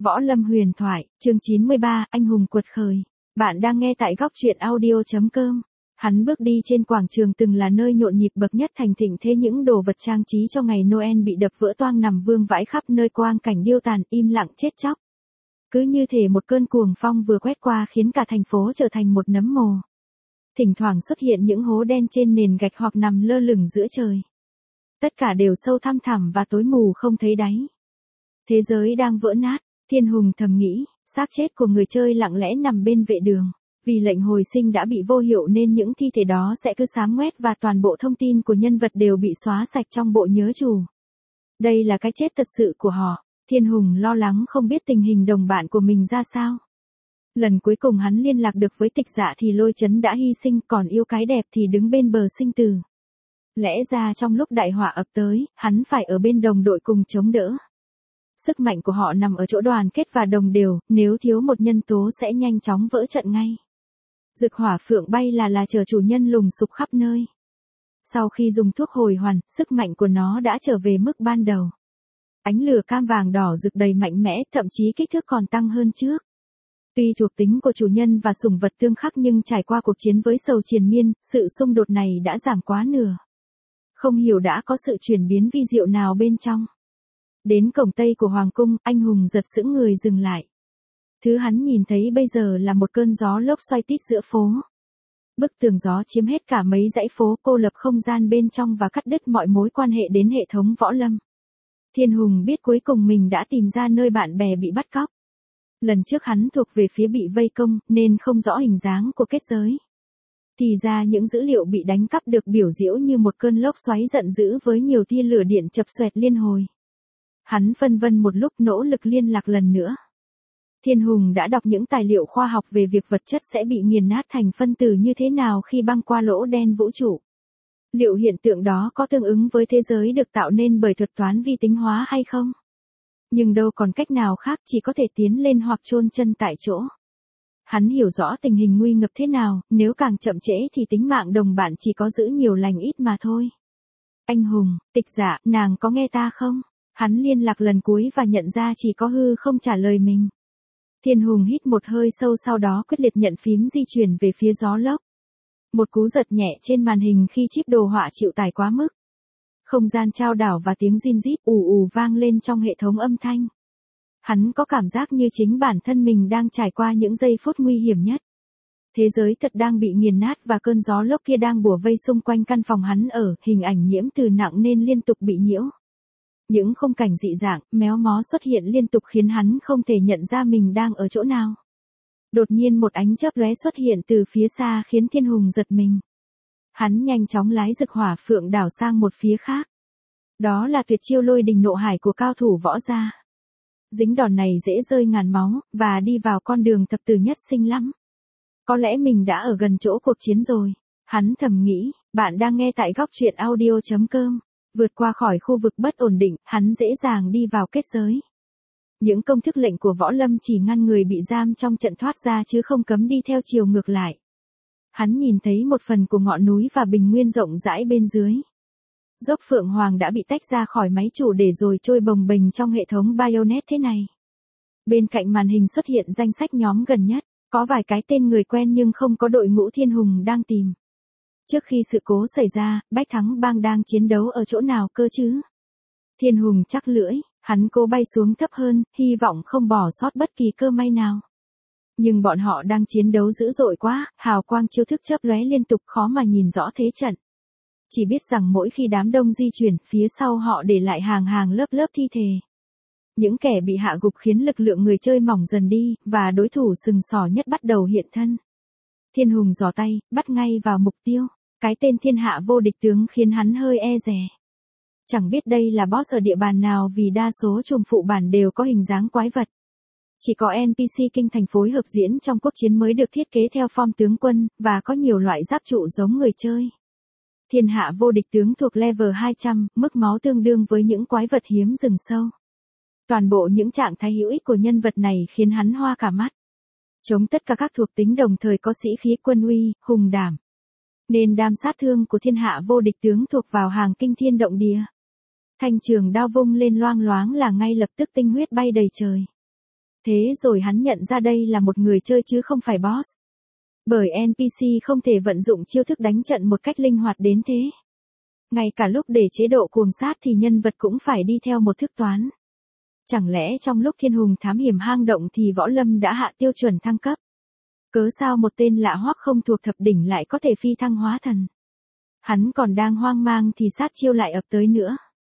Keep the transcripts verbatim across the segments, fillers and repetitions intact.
Võ Lâm huyền thoại, chương chín mươi ba, anh hùng quật khởi. Bạn đang nghe tại góc truyện audio chấm com. Hắn bước đi trên quảng trường từng là nơi nhộn nhịp bậc nhất thành thịnh, thế những đồ vật trang trí cho ngày Noel bị đập vỡ toang nằm vương vãi khắp nơi, quang cảnh điêu tàn im lặng chết chóc. Cứ như thể một cơn cuồng phong vừa quét qua khiến cả thành phố trở thành một nấm mồ. Thỉnh thoảng xuất hiện những hố đen trên nền gạch hoặc nằm lơ lửng giữa trời. Tất cả đều sâu thăm thẳm và tối mù không thấy đáy. Thế giới đang vỡ nát, Thiên Hùng thầm nghĩ, xác chết của người chơi lặng lẽ nằm bên vệ đường. Vì lệnh hồi sinh đã bị vô hiệu nên những thi thể đó sẽ cứ xám ngoét và toàn bộ thông tin của nhân vật đều bị xóa sạch trong bộ nhớ chủ. Đây là cái chết thật sự của họ. Thiên Hùng lo lắng không biết tình hình đồng bạn của mình ra sao. Lần cuối cùng hắn liên lạc được với Tịch Dạ thì Lôi Chấn đã hy sinh, còn yêu cái đẹp thì đứng bên bờ sinh tử. Lẽ ra trong lúc đại họa ập tới, hắn phải ở bên đồng đội cùng chống đỡ. Sức mạnh của họ nằm ở chỗ đoàn kết và đồng đều, nếu thiếu một nhân tố sẽ nhanh chóng vỡ trận ngay. Dực hỏa phượng bay là là chờ chủ nhân lùng sục khắp nơi. Sau khi dùng thuốc hồi hoàn, sức mạnh của nó đã trở về mức ban đầu. Ánh lửa cam vàng đỏ rực đầy mạnh mẽ, thậm chí kích thước còn tăng hơn trước. Tuy thuộc tính của chủ nhân và sủng vật tương khắc nhưng trải qua cuộc chiến với sầu triền miên, sự xung đột này đã giảm quá nửa. Không hiểu đã có sự chuyển biến vi diệu nào bên trong. Đến cổng tây của Hoàng cung, anh hùng giật sững người dừng lại. Thứ hắn nhìn thấy bây giờ là một cơn gió lốc xoay tít giữa phố. Bức tường gió chiếm hết cả mấy dãy phố, cô lập không gian bên trong và cắt đứt mọi mối quan hệ đến hệ thống võ lâm. Thiên Hùng biết cuối cùng mình đã tìm ra nơi bạn bè bị bắt cóc. Lần trước hắn thuộc về phía bị vây công, nên không rõ hình dáng của kết giới. Thì ra những dữ liệu bị đánh cắp được biểu diễn như một cơn lốc xoáy giận dữ với nhiều tia lửa điện chập xoẹt liên hồi. Hắn phân vân một lúc nỗ lực liên lạc lần nữa. Thiên Hùng đã đọc những tài liệu khoa học về việc vật chất sẽ bị nghiền nát thành phân tử như thế nào khi băng qua lỗ đen vũ trụ. Liệu hiện tượng đó có tương ứng với thế giới được tạo nên bởi thuật toán vi tính hóa hay không? Nhưng đâu còn cách nào khác, chỉ có thể tiến lên hoặc chôn chân tại chỗ. Hắn hiểu rõ tình hình nguy ngập thế nào, nếu càng chậm trễ thì tính mạng đồng bạn chỉ có giữ nhiều lành ít mà thôi. Anh hùng, Tịch Dạ, nàng có nghe ta không? Hắn liên lạc lần cuối và nhận ra chỉ có hư không trả lời mình. Thiên Hùng hít một hơi sâu, sau đó quyết liệt nhận phím di chuyển về phía gió lốc. Một cú giật nhẹ trên màn hình khi chip đồ họa chịu tải quá mức. Không gian trao đảo và tiếng rin rít ù ù vang lên trong hệ thống âm thanh. Hắn có cảm giác như chính bản thân mình đang trải qua những giây phút nguy hiểm nhất. Thế giới thật đang bị nghiền nát và cơn gió lốc kia đang bủa vây xung quanh căn phòng hắn ở, hình ảnh nhiễm từ nặng nên liên tục bị nhiễu. Những khung cảnh dị dạng, méo mó xuất hiện liên tục khiến hắn không thể nhận ra mình đang ở chỗ nào. Đột nhiên một ánh chớp lóe xuất hiện từ phía xa khiến Thiên Hùng giật mình. Hắn nhanh chóng lái Dực hỏa phượng đảo sang một phía khác. Đó là tuyệt chiêu lôi đình nộ hải của cao thủ võ gia. Dính đòn này dễ rơi ngàn máu, và đi vào con đường thập tử nhất sinh lắm. Có lẽ mình đã ở gần chỗ cuộc chiến rồi. Hắn thầm nghĩ, bạn đang nghe tại góc truyện audio chấm com. Vượt qua khỏi khu vực bất ổn định, hắn dễ dàng đi vào kết giới. Những công thức lệnh của võ lâm chỉ ngăn người bị giam trong trận thoát ra chứ không cấm đi theo chiều ngược lại. Hắn nhìn thấy một phần của ngọn núi và bình nguyên rộng rãi bên dưới. Dốc Phượng Hoàng đã bị tách ra khỏi máy chủ để rồi trôi bồng bềnh trong hệ thống Bionet thế này. Bên cạnh màn hình xuất hiện danh sách nhóm gần nhất, có vài cái tên người quen nhưng không có đội ngũ Thiên Hùng đang tìm. Trước khi sự cố xảy ra, Bách Thắng Bang đang chiến đấu ở chỗ nào cơ chứ? Thiên Hùng chắc lưỡi, hắn cố bay xuống thấp hơn, hy vọng không bỏ sót bất kỳ cơ may nào. Nhưng bọn họ đang chiến đấu dữ dội quá, hào quang chiêu thức chớp lóe liên tục khó mà nhìn rõ thế trận. Chỉ biết rằng mỗi khi đám đông di chuyển, phía sau họ để lại hàng hàng lớp lớp thi thể. Những kẻ bị hạ gục khiến lực lượng người chơi mỏng dần đi, và đối thủ sừng sỏ nhất bắt đầu hiện thân. Thiên Hùng giỏ tay, bắt ngay vào mục tiêu. Cái tên thiên hạ vô địch tướng khiến hắn hơi e dè. Chẳng biết đây là boss ở địa bàn nào vì đa số trùm phụ bản đều có hình dáng quái vật. Chỉ có en pê xê kinh thành phối hợp diễn trong quốc chiến mới được thiết kế theo form tướng quân, và có nhiều loại giáp trụ giống người chơi. Thiên hạ vô địch tướng thuộc level hai trăm, mức máu tương đương với những quái vật hiếm rừng sâu. Toàn bộ những trạng thái hữu ích của nhân vật này khiến hắn hoa cả mắt. Chống tất cả các thuộc tính đồng thời có sĩ khí quân uy, hùng đảm. Nên đam sát thương của thiên hạ vô địch tướng thuộc vào hàng kinh thiên động địa. Thanh trường đao vung lên loang loáng là ngay lập tức tinh huyết bay đầy trời. Thế rồi hắn nhận ra đây là một người chơi chứ không phải boss. Bởi en pê xê không thể vận dụng chiêu thức đánh trận một cách linh hoạt đến thế. Ngay cả lúc để chế độ cuồng sát thì nhân vật cũng phải đi theo một thức toán. Chẳng lẽ trong lúc thiên hùng thám hiểm hang động thì võ lâm đã hạ tiêu chuẩn thăng cấp? Cớ sao một tên lạ hoắc không thuộc thập đỉnh lại có thể phi thăng hóa thần? Hắn còn đang hoang mang thì sát chiêu lại ập tới nữa.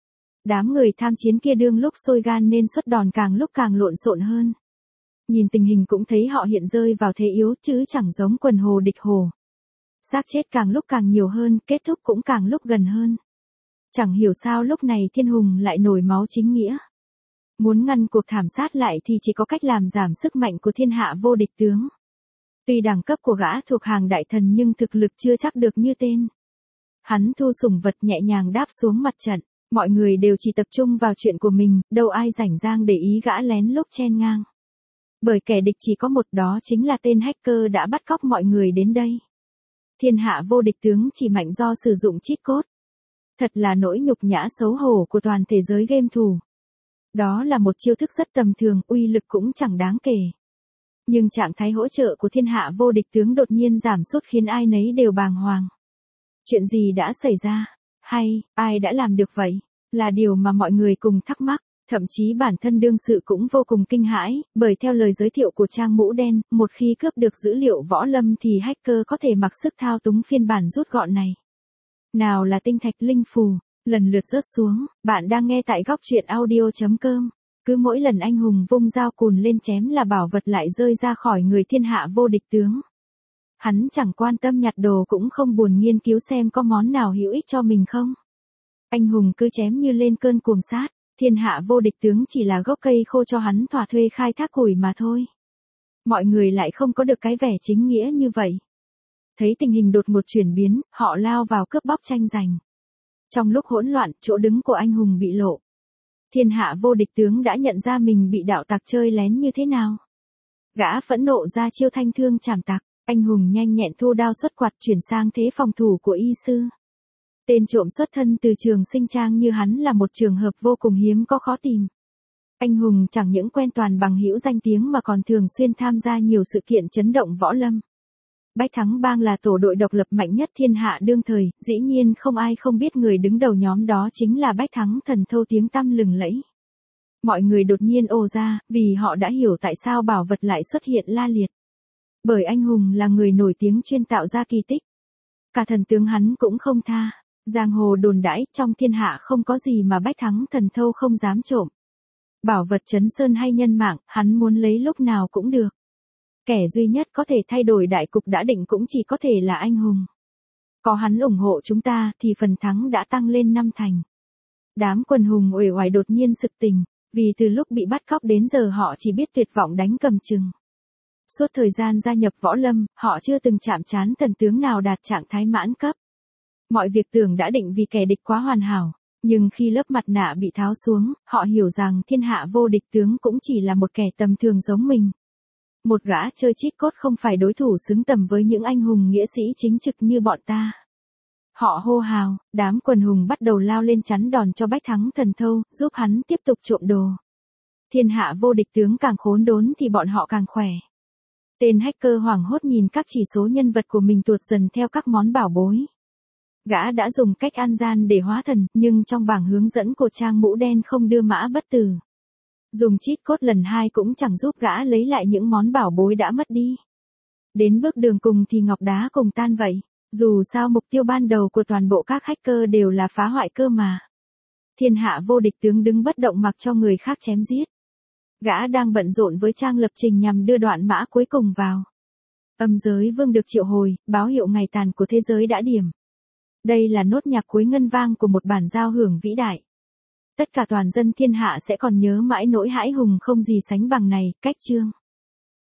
Đám người tham chiến kia đương lúc sôi gan nên xuất đòn càng lúc càng lộn xộn hơn. Nhìn tình hình cũng thấy họ hiện rơi vào thế yếu chứ chẳng giống quần hồ địch hồ. Xác chết càng lúc càng nhiều hơn, kết thúc cũng càng lúc gần hơn. Chẳng hiểu sao lúc này thiên hùng lại nổi máu chính nghĩa. Muốn ngăn cuộc thảm sát lại thì chỉ có cách làm giảm sức mạnh của thiên hạ vô địch tướng. Tuy đẳng cấp của gã thuộc hàng đại thần nhưng thực lực chưa chắc được như tên. Hắn thu sủng vật nhẹ nhàng đáp xuống mặt trận, mọi người đều chỉ tập trung vào chuyện của mình, đâu ai rảnh rang để ý gã lén lút chen ngang. Bởi kẻ địch chỉ có một, đó chính là tên hacker đã bắt cóc mọi người đến đây. Thiên hạ vô địch tướng chỉ mạnh do sử dụng cheat code. Thật là nỗi nhục nhã xấu hổ của toàn thế giới game thủ. Đó là một chiêu thức rất tầm thường, uy lực cũng chẳng đáng kể. Nhưng trạng thái hỗ trợ của thiên hạ vô địch tướng đột nhiên giảm sút khiến ai nấy đều bàng hoàng. Chuyện gì đã xảy ra? Hay, ai đã làm được vậy? Là điều mà mọi người cùng thắc mắc. Thậm chí bản thân đương sự cũng vô cùng kinh hãi, bởi theo lời giới thiệu của trang mũ đen, một khi cướp được dữ liệu võ lâm thì hacker có thể mặc sức thao túng phiên bản rút gọn này. Nào là tinh thạch linh phù, lần lượt rớt xuống, bạn đang nghe tại góc truyện audio chấm com. Cứ mỗi lần anh hùng vung dao cùn lên chém là bảo vật lại rơi ra khỏi người thiên hạ vô địch tướng. Hắn chẳng quan tâm nhặt đồ cũng không buồn nghiên cứu xem có món nào hữu ích cho mình không. Anh hùng cứ chém như lên cơn cuồng sát. Thiên hạ vô địch tướng chỉ là gốc cây khô cho hắn thỏa thuê khai thác củi mà thôi. Mọi người lại không có được cái vẻ chính nghĩa như vậy. Thấy tình hình đột ngột chuyển biến, họ lao vào cướp bóc tranh giành. Trong lúc hỗn loạn, chỗ đứng của anh hùng bị lộ. Thiên hạ vô địch tướng đã nhận ra mình bị đạo tặc chơi lén như thế nào. Gã phẫn nộ ra chiêu thanh thương chảm tặc, anh hùng nhanh nhẹn thu đao xuất quạt chuyển sang thế phòng thủ của y sư. Tên trộm xuất thân từ trường sinh trang như hắn là một trường hợp vô cùng hiếm có khó tìm. Anh hùng chẳng những quen toàn bằng hữu danh tiếng mà còn thường xuyên tham gia nhiều sự kiện chấn động võ lâm. Bách Thắng Bang là tổ đội độc lập mạnh nhất thiên hạ đương thời, dĩ nhiên không ai không biết người đứng đầu nhóm đó chính là Bách Thắng Thần Thâu tiếng tăm lừng lẫy. Mọi người đột nhiên ồ ra, vì họ đã hiểu tại sao bảo vật lại xuất hiện la liệt. Bởi anh hùng là người nổi tiếng chuyên tạo ra kỳ tích. Cả thần tướng hắn cũng không tha. Giang hồ đồn đãi trong thiên hạ không có gì mà Bách Thắng Thần Thâu không dám trộm. Bảo vật trấn sơn hay nhân mạng, hắn muốn lấy lúc nào cũng được. Kẻ duy nhất có thể thay đổi đại cục đã định cũng chỉ có thể là anh hùng. Có hắn ủng hộ chúng ta thì phần thắng đã tăng lên năm thành. Đám quần hùng uể oải đột nhiên sực tỉnh, vì từ lúc bị bắt cóc đến giờ họ chỉ biết tuyệt vọng đánh cầm chừng. Suốt thời gian gia nhập võ lâm, họ chưa từng chạm trán thần tướng nào đạt trạng thái mãn cấp. Mọi việc tưởng đã định vì kẻ địch quá hoàn hảo, nhưng khi lớp mặt nạ bị tháo xuống, họ hiểu rằng thiên hạ vô địch tướng cũng chỉ là một kẻ tầm thường giống mình. Một gã chơi cheat code không phải đối thủ xứng tầm với những anh hùng nghĩa sĩ chính trực như bọn ta. Họ hô hào, đám quần hùng bắt đầu lao lên chắn đòn cho Bách Thắng Thần Thâu, giúp hắn tiếp tục trộm đồ. Thiên hạ vô địch tướng càng khốn đốn thì bọn họ càng khỏe. Tên hacker hoảng hốt nhìn các chỉ số nhân vật của mình tuột dần theo các món bảo bối. Gã đã dùng cách an gian để hóa thần, nhưng trong bảng hướng dẫn của trang mũ đen không đưa mã bất tử. Dùng cheat code lần hai cũng chẳng giúp gã lấy lại những món bảo bối đã mất đi. Đến bước đường cùng thì ngọc đá cùng tan vậy. Dù sao mục tiêu ban đầu của toàn bộ các hacker đều là phá hoại cơ mà. Thiên hạ vô địch tướng đứng bất động mặc cho người khác chém giết. Gã đang bận rộn với trang lập trình nhằm đưa đoạn mã cuối cùng vào. Âm giới vương được triệu hồi, báo hiệu ngày tàn của thế giới đã điểm. Đây là nốt nhạc cuối ngân vang của một bản giao hưởng vĩ đại. Tất cả toàn dân thiên hạ sẽ còn nhớ mãi nỗi hãi hùng không gì sánh bằng này, cách chương.